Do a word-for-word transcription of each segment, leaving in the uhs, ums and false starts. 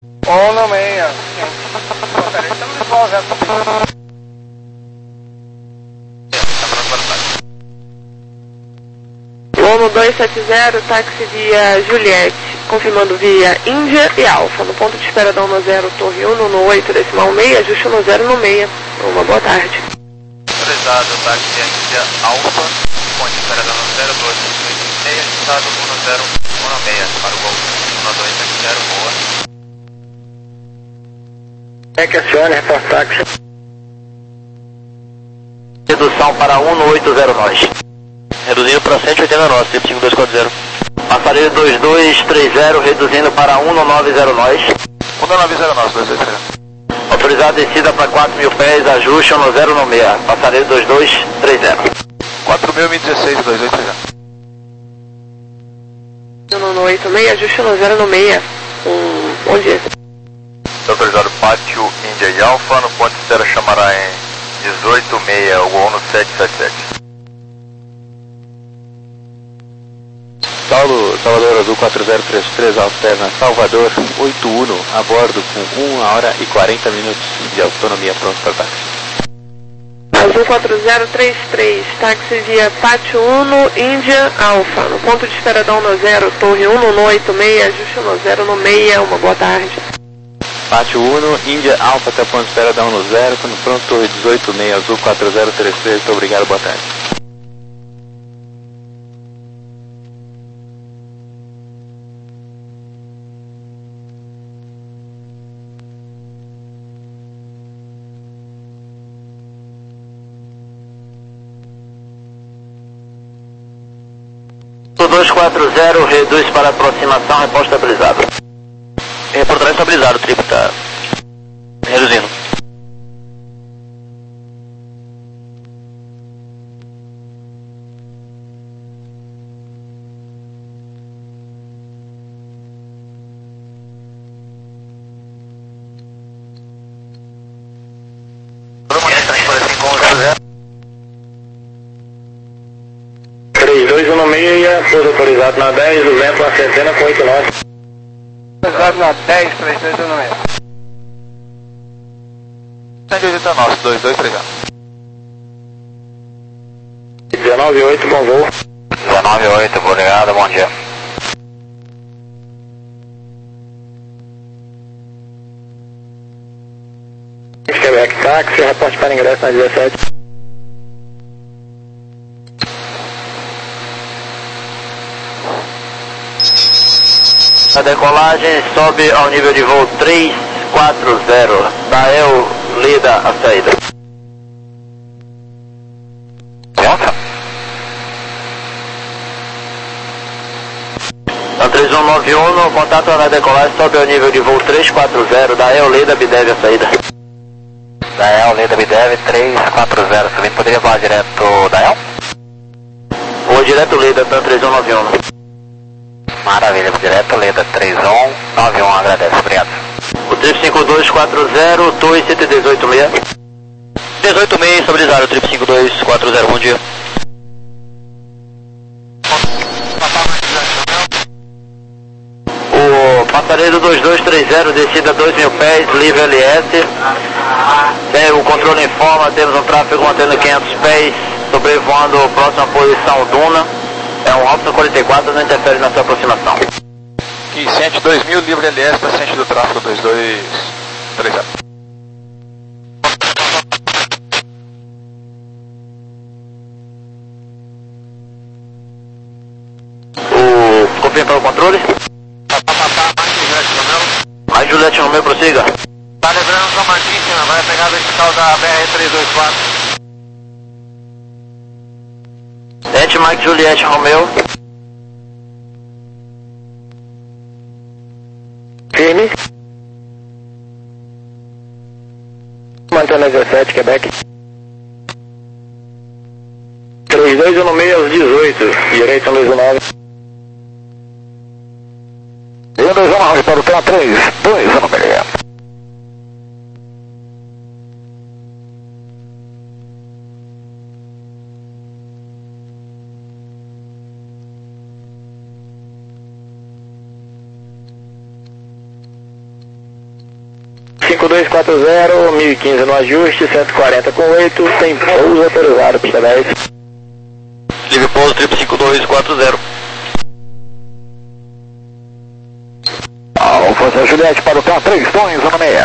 um no meia. Peraí, estamos de volta. Lolo dois sete zero, táxi via Juliette, confirmando via Índia e Alfa, no ponto de espera da um zero, torre um no oito, decimal meia, ajuste um zero no meia. Uma boa tarde. Autorizado, táxi via Índia Alfa, ponto de espera da um zero, dois meia, ajustado um zero um no meia, para o gol um dois sete zero, boa. É que acione, repórter táxi. Redução para um no oito zero nós. Reduzindo para cento e oitenta nós, trip cinco dois quatro zero. Passaredo dois dois três zero, reduzindo para um no nove zero nós. um no nove zero nós, dois dois três zero. Autorizado descida para quatro mil pés, ajuste um no zero no meia. Passaredo dois dois três zero. quatro mil e dezesseis, dois dois três zero. um no oito meia, ajuste um zero no meia. Um, bom dia. Autorizado pátio Índia e Alfa, no ponto de espera chamará em dezoito meia, o gol no sete sete sete. Saulo, Salvador Azul quatro zero três três, alterna Salvador oito um, a bordo com uma hora e quarenta minutos de autonomia, pronto para táxi. Azul quatro zero três três, táxi via Pátio Uno, Índia, Alfa, no ponto de espera da um zero, torre um no oito meia, ajuste um zero no meia, uma boa tarde. Pátio um, Índia Alfa até ponto de espera da um zero, quando pronto, torre dezoito meia, Azul quatro zero três três, muito obrigado, boa tarde. dois quatro zero, reduz para aproximação, reposto estabilizado. Reportagem estabilizado, o trip está reduzindo. três dois um no meia, pouso autorizado na dez, o vento uma centena com oito nós. Autorizado na dez, três dois um no meia. cento e oitenta nós, dois dois três zero. dezenove oito, bom voo. dezenove oito, obrigado, bom dia. Quebec táxi, reporte para ingresso na dezessete. A decolagem sobe ao nível de voo três quatro zero. Dael, lida a saída. Delta? A três um nove um, contato na decolagem sobe ao nível de voo três quatro zero. Dael, lida Bidev a saída. Dael, Leda Bidev, três quatro zero, subindo, poderia voar direto Dael? Ou direto lida, tá três um nove um. Maravilha, direto Leda, três um nove um, agradece, obrigado. O trip cinco dois quatro zero, Torre cento e dezoito meia. dezoito meia, estabilizado, trip cinco dois quatro zero, bom dia. O passaredo dois dois três zero, descida dois mil pés, livre L S. Tem o controle informa, temos um tráfego mantendo quinhentos pés, sobrevoando a próxima posição Duna. É um Robson quarenta e quatro, não interfere na sua aproximação. E cento e dois mil, livre L S, paciente do tráfego dois dois três zero. O... confirma o controle? Mais Juliette no meu, prossiga. Tá lembrando São Martíssima, vai pegar a vertical da B R trezentos e vinte e quatro. Tente Mike Juliette Romeu. Firme. Mantendo a dezessete, Quebec. três dois um no meio aos dezoito, direito dois um nove. um dois um nove para o P A três, dois um no meio. cinco dois quatro zero, mil e quinze no ajuste, cento e quarenta com oito, tem pouso autorizado, pista dez. Livre pouso, triplo cinco dois quatro zero. Alfa São Juliette para o T A três dois um seis.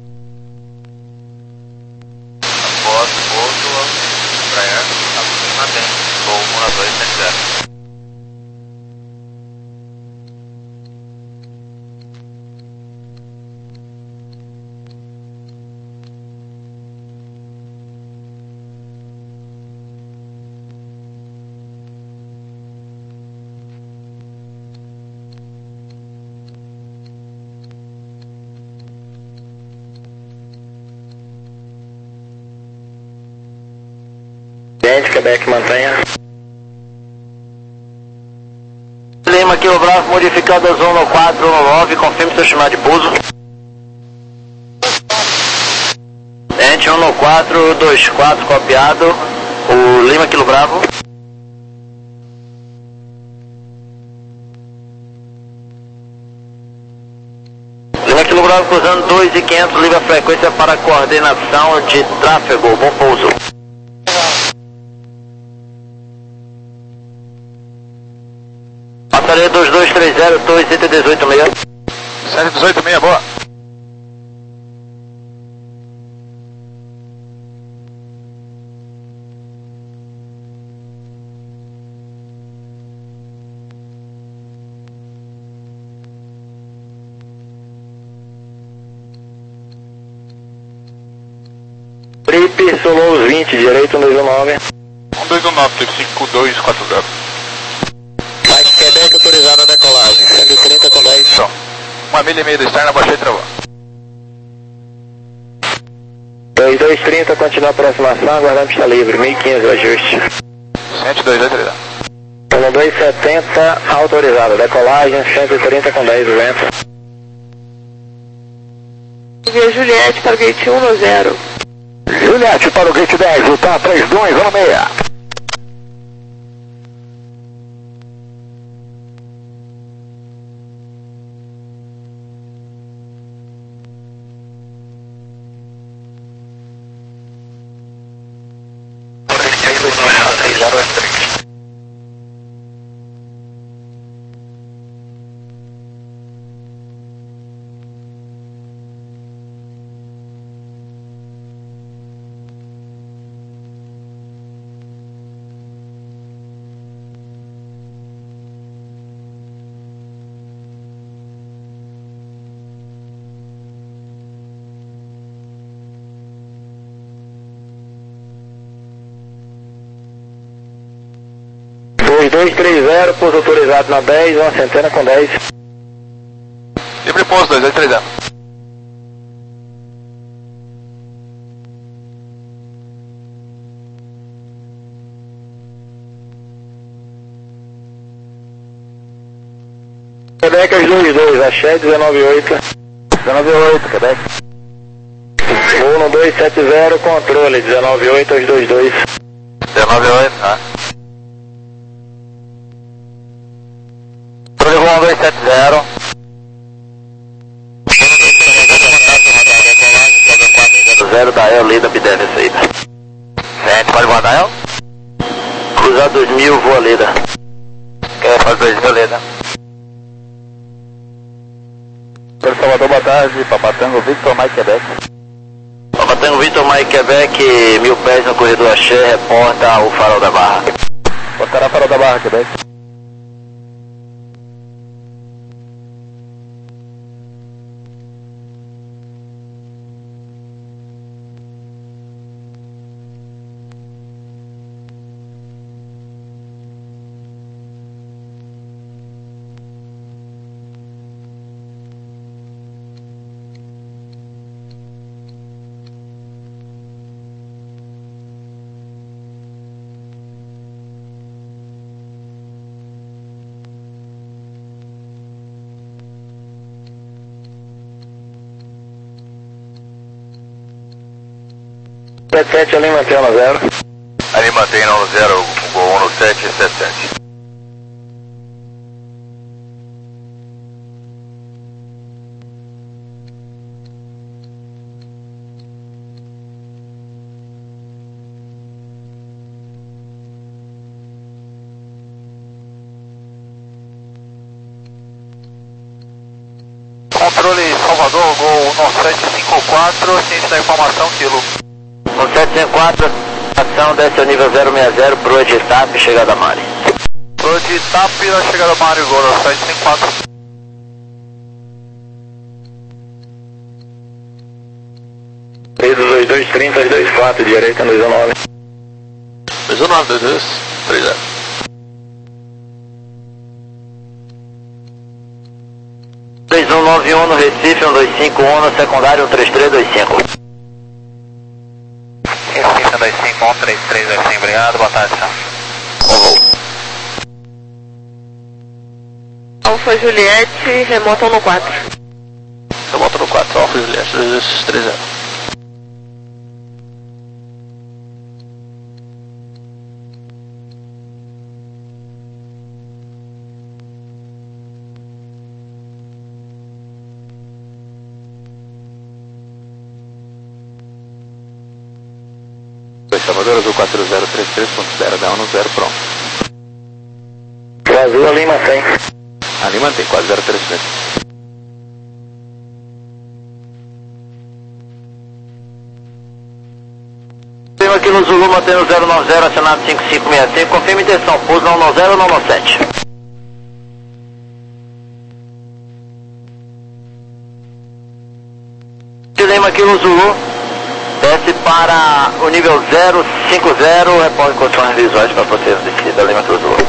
Após o pouso, Embraer, mantém, voo um dois sete zero. Quebec, mantenha. Lima, Kilo Bravo, modificado a zona quatro nove, confirme seu chamado de pouso. Ente um quatro dois quatro, copiado. O Lima, Kilo Bravo. Lima, Kilo Bravo, cruzando dois e quinhentos, livre a frequência para coordenação de tráfego, bom pouso. Passaria dois dois três zero, Torre cento e dezoito seis. cento e dezoito seis, boa. Trip, Solos vinte, direito um dois um nove. um dois um nove, trip cinco dois quatro zero. Mike Quebec autorizado a decolagem, cento e trinta com dez. Então, uma milha e meia da externa, baixei e travou. dois dois trinta, continua a aproximação, aguardando pista livre, mil e quinze o ajuste. cento e dois dois três. um dois setenta, autorizado, decolagem, cento e trinta com dez, vento. Via Juliette para o gate um no zero. Juliette para o gate dez, o T A três dois um seis. dois dois três zero, pouso autorizado na dez, uma centena com dez. Livre pouso, dois dois três zero. Quebec aos dois dois, axé dezenove oito. dezenove oito, Quebec. Voo no dois sete zero, controle dezenove oito aos dois dois. dezenove oito, tá. Controle voo um dois sete zero. zero da El, Lida, Bidene, saída. Sente, pode voar da El? Cruzar dois mil, voa Lida. Quer fazer dois mil, Lida. Salvador, boa tarde, Papatango, Victor, Mike, Quebec. Papatango, Victor, Mike, Quebec, mil pés no corredor Axé, reporta o Farol da Barra. Portará Farol da Barra, Quebec. sete sete, ali mantém no zero. Ali mantém no zero, Gol um no sete sete sete. Salvador, Gol um sete cinco quatro, ciente da informação, quilo. um sete cinco quatro, ação desce ao nível zero seis zero, proa de Itap, chegada a Mari. Proa de Itap, na chegada a Mari, Gol um sete cinco quatro. dois dois trinta, dois quatro, direita no dois um nove. dois um nove, dois dois três zero. três um nove um no Recife, um dois cinco um no secundário, um três três dois cinco. Recife, um dois cinco um, três três dois cinco, obrigado, boa tarde, senhor. Bom voo. Alfa Juliette, remota no quatro. Remota no quatro, Alfa Juliette, dois dois três zero. Salvador, Azul quatro zero três três ponto zero, dá um no zero, pronto. O Azul ali mantém. Ali mantém, quatro zero três três. Tenho aqui no Zulu, mantendo zero nove zero, acionado cinco cinco seis cinco, confirma intenção, pouso não nove zero, não nove sete. Lima aqui no Zulu, desce para o nível zero cinco zero, repõe condições visuais para vocês descida, Lima aqui no Zulu.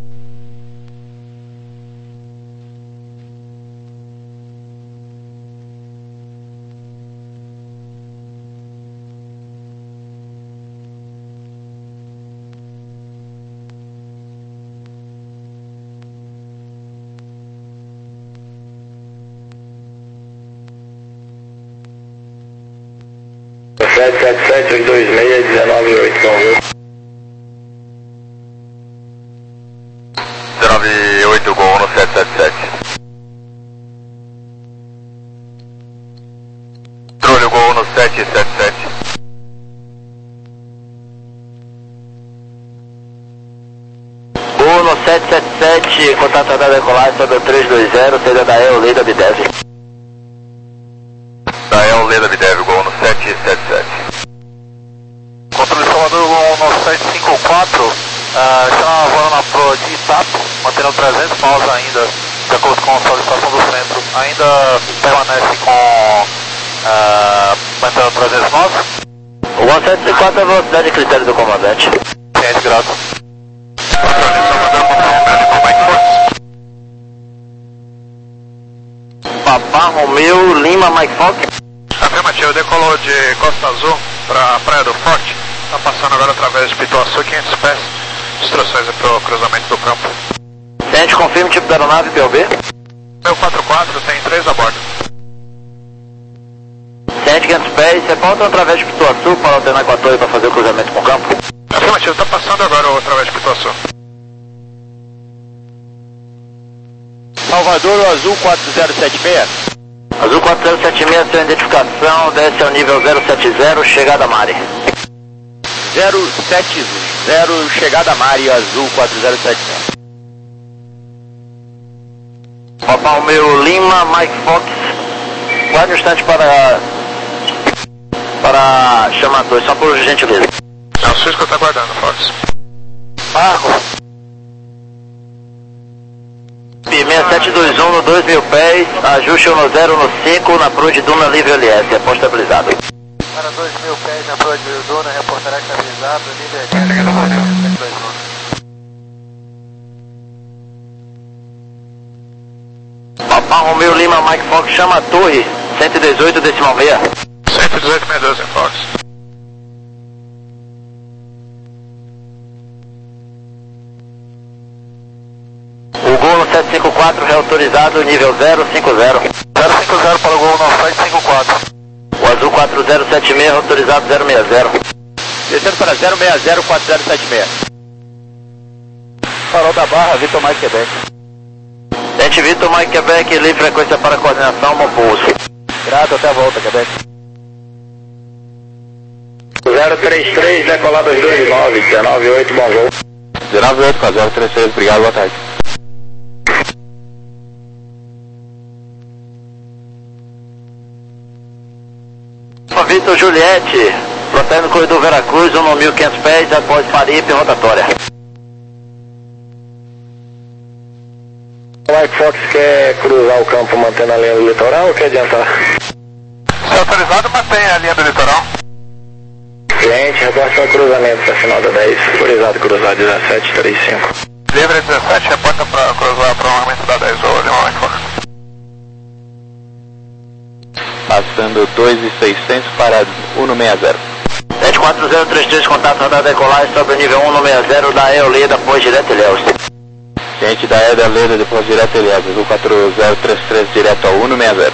sete sete sete, oito dois seis, dezenove oito, bom voo. dezenove oito, Gol no sete sete sete. Trolho, Gol no sete sete sete. Gol no sete sete sete, contato da decolagem sobre o três dois zero, saída da E O, Leda Bidev. Da E O, Leda Bidev, Gol no sete sete sete. Controle Salvador, Gol no sete cinco quatro, uh, está voando na proa de Itap, mantendo trezentos paus ainda, de acordo com a solicitação do centro. Ainda permanece com uh, mantendo trezentos nove. O um sete cinco quatro é a velocidade de critério do comandante. Ciente, grato. Papá Romeu Lima Mike Fox. Afirmativo, decolou de Costa Azul para a Praia do Forte. Está passando agora através de Pituaçu, quinhentos pés. Instruções para o cruzamento do campo. Ciente, confirme tipo da aeronave, P O B. Meu quatro quatro, tem três a bordo. Ciente, quinhentos pés, reportam através de Pituaçu para alternar com a torre para fazer o cruzamento com o campo. Afirmativo, está passando agora através de Pituaçu. Salvador, Azul quatro zero sete seis. Azul quatro zero sete seis, sua identificação, desce ao nível zero sete zero, chegada a Mari. zero sete zero, chegada a Mari, Azul quatro zero sete seis. Papá Romeu Lima Mike Fox, guarde um instante para, para chamar a torre, só por gentileza. É o Cisco está aguardando, Fox. Marco. seis sete dois um no dois mil pés, ajuste um zero no cinco na proa de Duna livre L S, repórter estabilizado. Para dois mil pés na proa de Duna, reportará estabilizado, nível L S. Papá Romeu Lima Mike Fox, chama a torre, cento e dezoito decimal seis. cento e dezoito meia dúzia, Fox. O Gol no sete cinco quatro, reautorizado, nível zero cinco zero. zero cinco zero para o Gol no sete cinco quatro. O Azul quatro zero sete seis, autorizado zero seis zero. Descendo para zero seis zero quatro zero sete seis. Farol da Barra, Vitor Mike Quebec. Tente Vitor Mike Quebec, livre frequência para coordenação, bom pouso. Grato, até a volta, Quebec. zero três três, decolar dois dois nove, dezenove oito, bom voo. dezenove oito com zero três três, obrigado, boa tarde. Vitor Juliette, protegendo o corredor Veracruz, um mil e quinhentos pés, após Paripe, rotatória. White Fox quer cruzar o campo mantendo a linha do litoral ou quer adiantar? Se autorizado, mantém a linha do litoral. Cliente, reporte para cruzamento para final da dez, autorizado cruzar dezessete trinta e cinco. Livre dezessete, reporta para cruzar prolongamento da dez, ou Lima White Fox. Passando dois mil e seiscentos para um sete zero. sete quatro zero três três, contato radar decolagem sobre o nível um sete zero da Eoleda, depois direto Ilhéus. Cliente da Eda Leda, depois direto Ilhéus, azul quatro zero três três, direto ao um sete zero.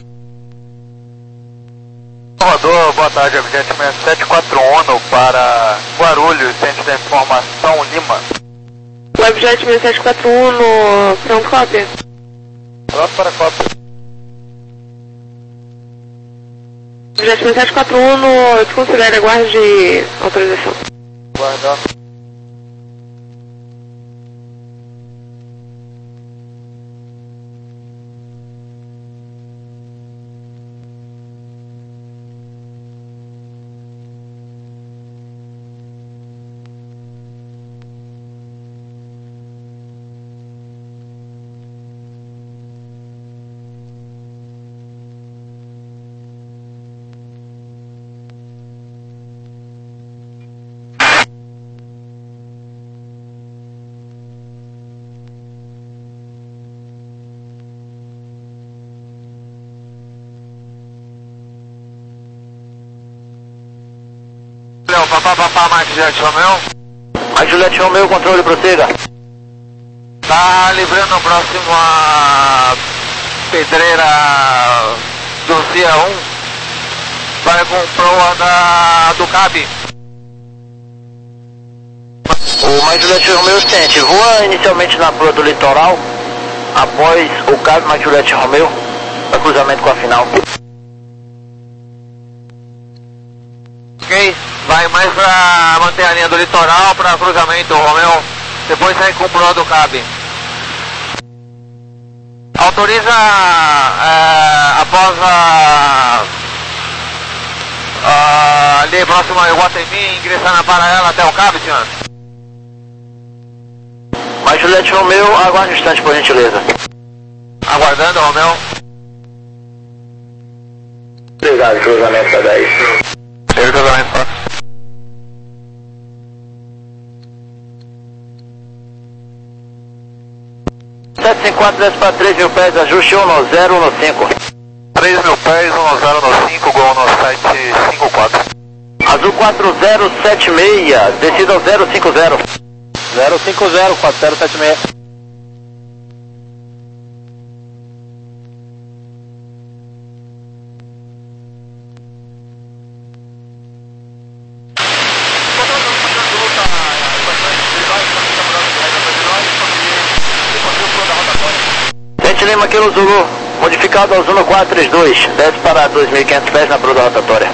Salvador, boa tarde, objeto seis sete quatro um para Guarulhos, centro da informação Lima. Webjet seis sete quatro um, pronto, cópia. Pronto para cópia. Webjet seis sete quatro um, desconsidere, aguarde autorização. Guardar. Léo, papá, papá, Mike Juliette Romeu. Mike Juliette Romeu, controle, prossiga. Tá livrando próximo a Pedreira do C A um. Vai com proa da do Cab. O Mike Juliette Romeu sente, voa inicialmente na proa do litoral, após o Cab Mike Juliette Romeu, para cruzamento com a final. Ok, vai mais pra manter a linha do litoral para cruzamento, Romeu. Depois sai com proa do Cab. Autoriza é, após a, a ali próximo a Iguatemi ingressar na paralela até o Cab, senhor. Mike Juliette Romeu, aguarde um instante, por gentileza. Aguardando, Romeu. Obrigado, cruzamento da dez. Teve cruzamento, Fox. sete cinco quatro, desce para três mil pés, ajuste um zero um cinco. três mil pés, um zero um cinco, gol no site cinco quatro. Azul quatro zero sete seis, descida ao zero cinco zero. zero cinco zero, quatro zero sete seis. Gente Lima, Kilo Zulu, modificado ao Zulu quatro três dois, desce para dois mil e quinhentos pés na proa da rotatória.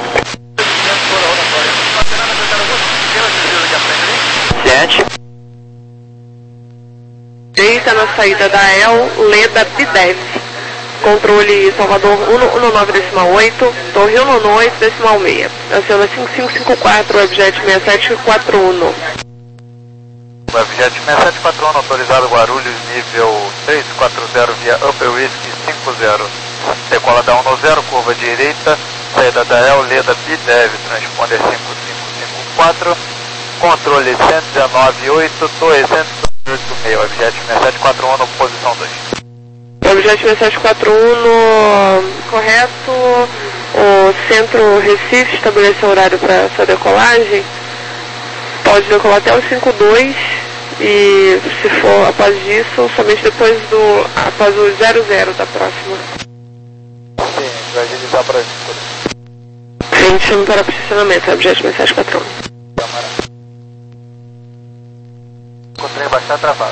Ciente. Eita, na saída da El, Leda Bidev. Controle Salvador um nove decimal oito, Torre um oito decimal seis. Aciona cinco cinco cinco quatro, Webjet seis sete quatro um. Webjet seis sete quatro um, autorizado Guarulhos, nível três quatro zero via Upper Whisky cinco zero. Decola da um zero, curva direita, saída da El, Leda Bidev, transponder cinco cinco cinco quatro. Controle cento e dezenove oito, Torre cento e oito seis, Webjet seis sete quatro um, posição dois. Webjet seis sete quatro um, correto. O centro Recife estabeleceu horário para sua decolagem. Pode decolar até o cinco dois e, se for após disso, somente depois do, após o zero zero da próxima. Sim, vai agilizar para isso. Gente, chame para posicionamento, Webjet seis sete quatro um. Câmara. Encontrei bastante travado.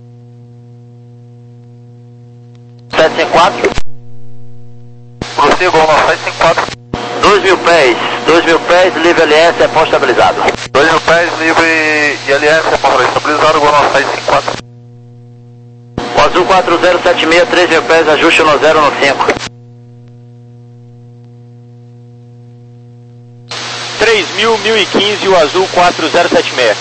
sete cinco quatro. Prossiga, gol no site cinco quatro. dois mil pés, dois mil pés, livre L S, é pós estabilizado. dois mil pés, livre e L S, é ponto estabilizado, gol no site cinco quatro. O Azul quatro zero sete seis, três mil pés, ajuste um zero um cinco. três mil, mil e quinze, o azul quatro zero sete seis.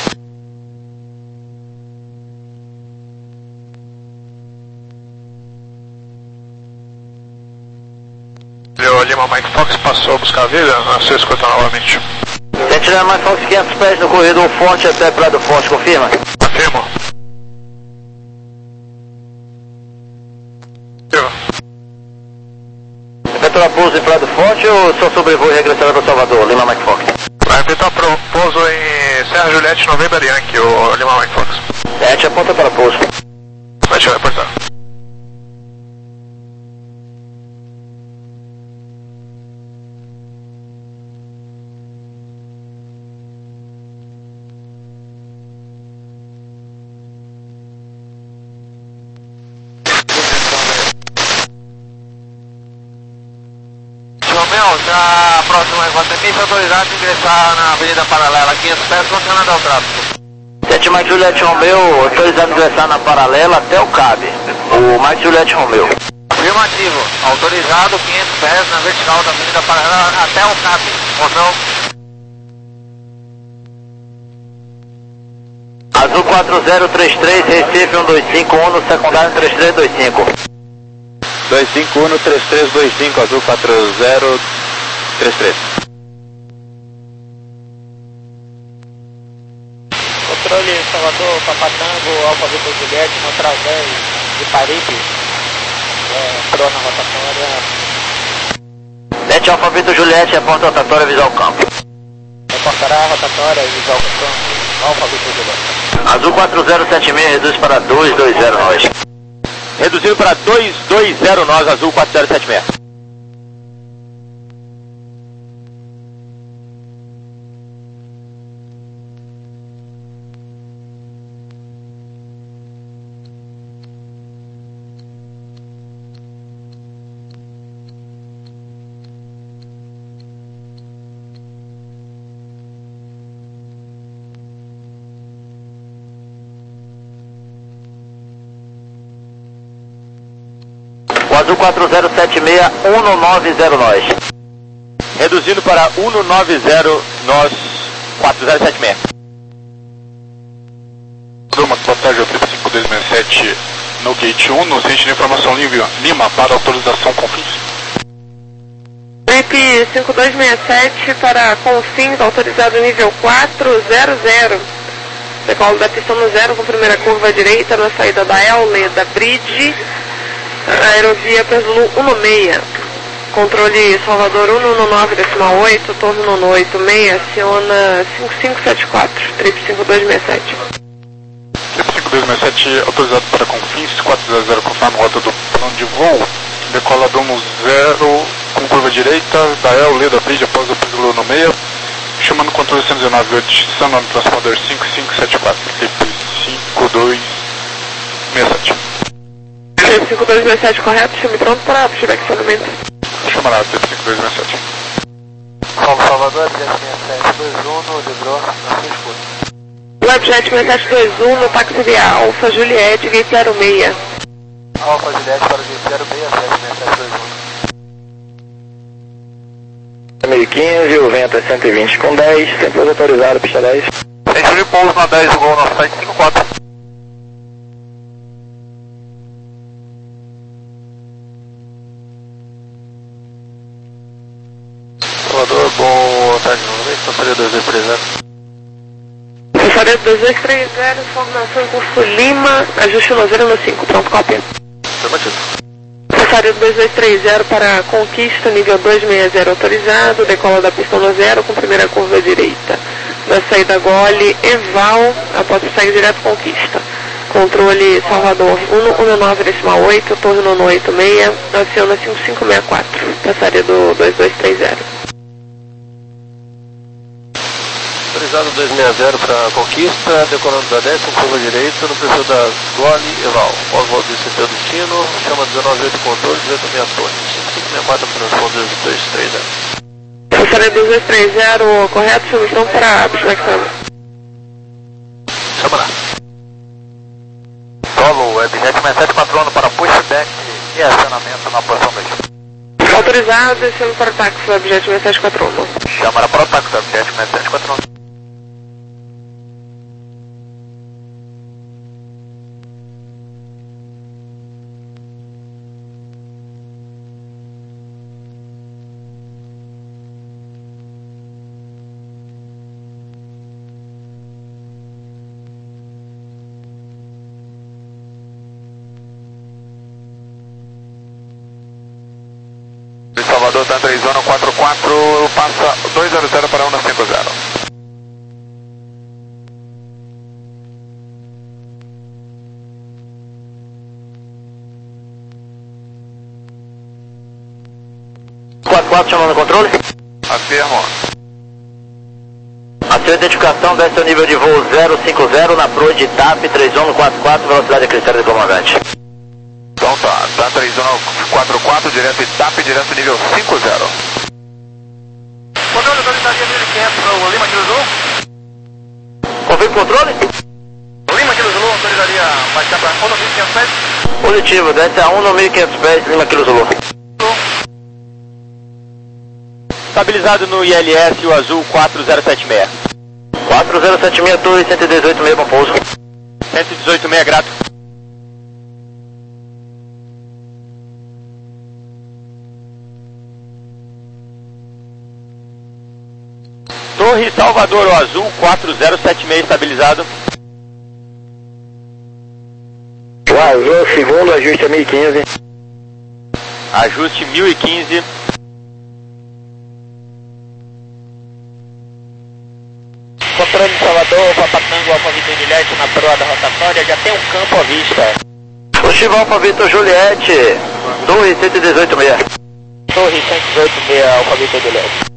O Lima Mike Fox passou a buscar a vida, na sua escuta novamente. sete Lima Mike Fox, quinhentos pés no corredor Fonte até Prado Forte, confirma? Afirmo. Efetuar pouso em Prado Forte ou só sobrevoo e regressará para Salvador, Lima Mike Fox? Vai efetuar pouso em Serra Juliette, November Yankee, o Lima Mike Fox. sete, aponta para pouso. Vai te reportar. Já próximo a Guatemi, autorizado a ingressar na Avenida Paralela, quinhentos pés, continuando ao tráfego. sete Mike Juliette Romeo, autorizado a ingressar na Paralela até o C A B. O Mike Juliette Romeo. Afirmativo, autorizado quinhentos pés na vertical da Avenida Paralela até o C A B. Confirmou. Azul quatro zero três três, Recife um dois cinco um, no secundário três três dois cinco. dois cinco um, três três dois cinco, azul quatro zero três três. Controle Salvador, Papatango, Alfa Vitor Juliette, no através de Paripe, é, entrou na rotatória. sete Alfa Vitor Juliette, aponta a rotatória visual campo. Reportará a rotatória visual campo, Alfa Vitor Juliette. Azul quatro zero sete seis, reduz para dois dois zero nós. Reduzido para dois dois zero nós, azul quatro zero sete seis. O azul quatro zero sete seis, um nove zero nós. Reduzindo para um nove zero nós, quatro zero sete seis. Turma, boa tarde, o três cinco dois seis sete no gate um, no centro de informação Lima, para autorização Confins. Trip cinco dois seis sete para Confins, autorizado nível quatro zero zero. Decolo da pista no zero com primeira curva à direita na saída da Elme, da Bridge. Aerovia Peso um seis. Controle Salvador um nove decimal oito, torno um oito seis, aciona cinco cinco sete quatro, trip cinco dois seis sete. trip cinco dois seis sete, autorizado para Confins, quatro zero zero, confirma a rota do plano de voo. Decola do um zero com curva direita, da El, Leda Bridge, após o Peso no seis. Chamando controle cento e dezenove, adicionando no transformador cinco cinco sete quatro, trip cinco dois seis sete. cinco dois seis sete correto, chame pronto para feedback acionamento. Chamará, trip cinco dois seis sete. Salve Salvador, Jet seis sete dois um, no Debró, na sua escuta. Webjet seis sete dois um, no táxi via Alfa Juliette, gate zero seis. Alfa Juliette para o gate zero seis sete seis sete dois um. mil e quinze, o vento é cento e vinte com dez, tempo autorizado, pista dez. Centro de pouso na dez, o gol nosso site cinco quatro. Salvador, boa tarde novamente, passaria dois dois três zero. Passaria dois dois três zero, informação em curso Lima, ajuste no zero no cinco, pronto, cópia. Afirmativo. Passaria dois dois três zero para Conquista, nível dois seis zero autorizado, decola da pista no zero com primeira curva direita. Na saída Gole, Eval, após segue direto Conquista. Controle Salvador um nove decimal oito, torno no oito seis, aciona cinco cinco seis quatro, passaria do dois dois três zero. Autorizado dois seis zero para Conquista, decolando da dez com curva direita, no perfil da Gole, Eval. Pós-volta de seu destino, chama dezenove oito controle, dezoito seis torre, cinco cinco seis quatro para transponder dois dois três zero. Passaria dois dois três zero, correto, submissão para Bichlex. Chama lá. Solo, Webjet seis sete quatro um para pushback e acionamento na posição dois. Autorizado, descendo para o táxi do objeto seis sete quatro um. Chama para o táxi do objeto seis sete quatro um. Salvador, tá três um quatro quatro, passa dois zero zero para um cinco zero. quatro quatro chamando o controle? Afirmo. A sua identificação desce ao nível de voo zero cinco zero na proa de T A P três um quatro quatro, velocidade a critério do comandante. Então tá, tá três um quatro quatro, direto e T A P, direto nível cinco zero. Controle, autorizaria mil e quinhentos para o Lima Kilo Zulu. Confirma o controle? Lima Kilo Zulu, autorizaria baixar para um no mil e quinhentos pés. Positivo, desce a um no mil e quinhentos pés, Lima Kilo Zulu. Estabilizado no I L S, o azul quatro zero sete seis. quatro zero sete seis, torre cento e dezoito seis, bom pouso. cento e dezoito seis, grato. Torre Salvador, o azul quatro zero sete seis, estabilizado. O azul, segundo, ajuste a mil e quinze. Ajuste mil e quinze. Controle de Salvador, Papatango, Alfa Vitor Juliette na proa da rotatória, já tem um campo à vista. Positivo, Alfa Vitor Juliette, torre cento e dezoito seis. Torre cento e dezoito seis, Alfa Vitor Juliette.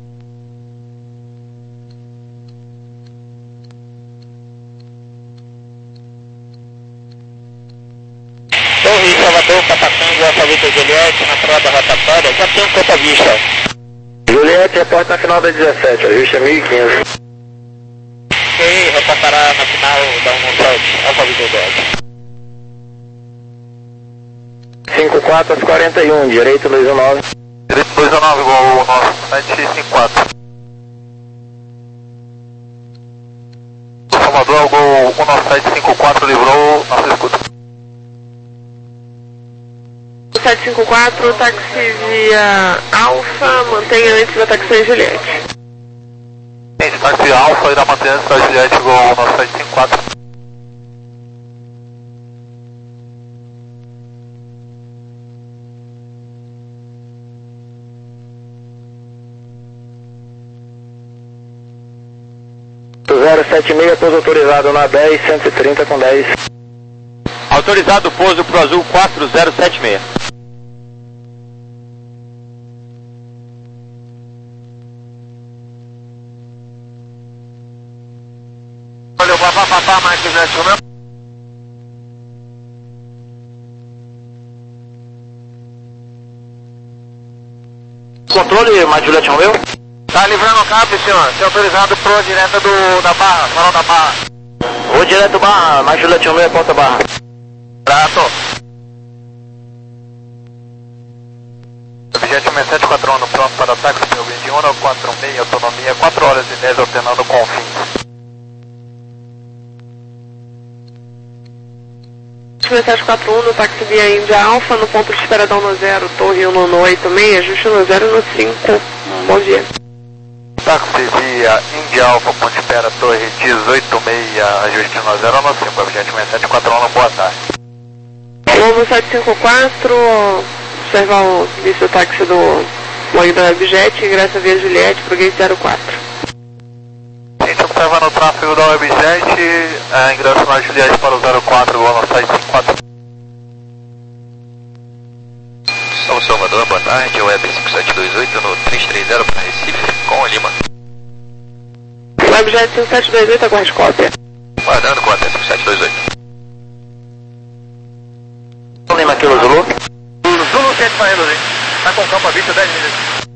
Torre Salvador, Papatango, Alfa Vitor Juliette na proa da rotatória, já tem um campo à vista. Juliette, reporta na final da dezessete, ajuste a mil e quinze. Ok, reportará na final da um sete, Alfa Vitor Juliette. cinco quatro quarenta e um, direito dois um nove. Direito dois um nove, igual o nosso sete cinco quatro. Salvador, o gol um nove sete cinco quatro livrou, nossa escuta. sete cinco quatro, táxi via Alfa, mantenha antes da táxi Juliette. Gente, táxi Alfa irá manter antes da Juliette, igual o nosso sete cinco quatro. zero sete seis, pouso autorizado na dez, cento e trinta com dez. Autorizado o pouso pro azul quatro zero sete seis. Olha o papá, papá, mais que Juliette Romeu. Controle, mais Juliette Romeu? Tá livrando o cabo, senhor. Seu autorizado pro direta do, da Barra, farol da Barra. Vou direto Barra, mais Juliette Romeu, ponta Barra. Prato. Objeto seis sete quatro um, pronto para ataque, seu vinte e um, quatro seis, autonomia, quatro horas e dez, alternando com fins. seis sete quatro um, no táxi via Índia Alfa, no ponto de espera da um zero, torre um no oito seis, ajuste no zero no cinco. Bom dia. Táxi via Índia Alfa, ponte de espera, torre dezoito seis, ajuste no zero no cinco, objeto seis sete quatro um, boa tarde. Novo sete cinco quatro, observar o serviço do táxi do Log da Webjet, ingressa via Juliette pro gate zero quatro. A gente observa no tráfego da Webjet, é, ingresso na Juliette para o zero quatro, igual no sete cinco quatro. São Salvador, boa tarde, Web cinco sete dois oito no três três zero para Recife, com a Lima. Webjet cinco sete dois oito, aguarde cópia. Guardando com a cinco sete dois oito. Lima Kilo Zulu. Zulu sete para ele, tá com campo à vista dez minutos.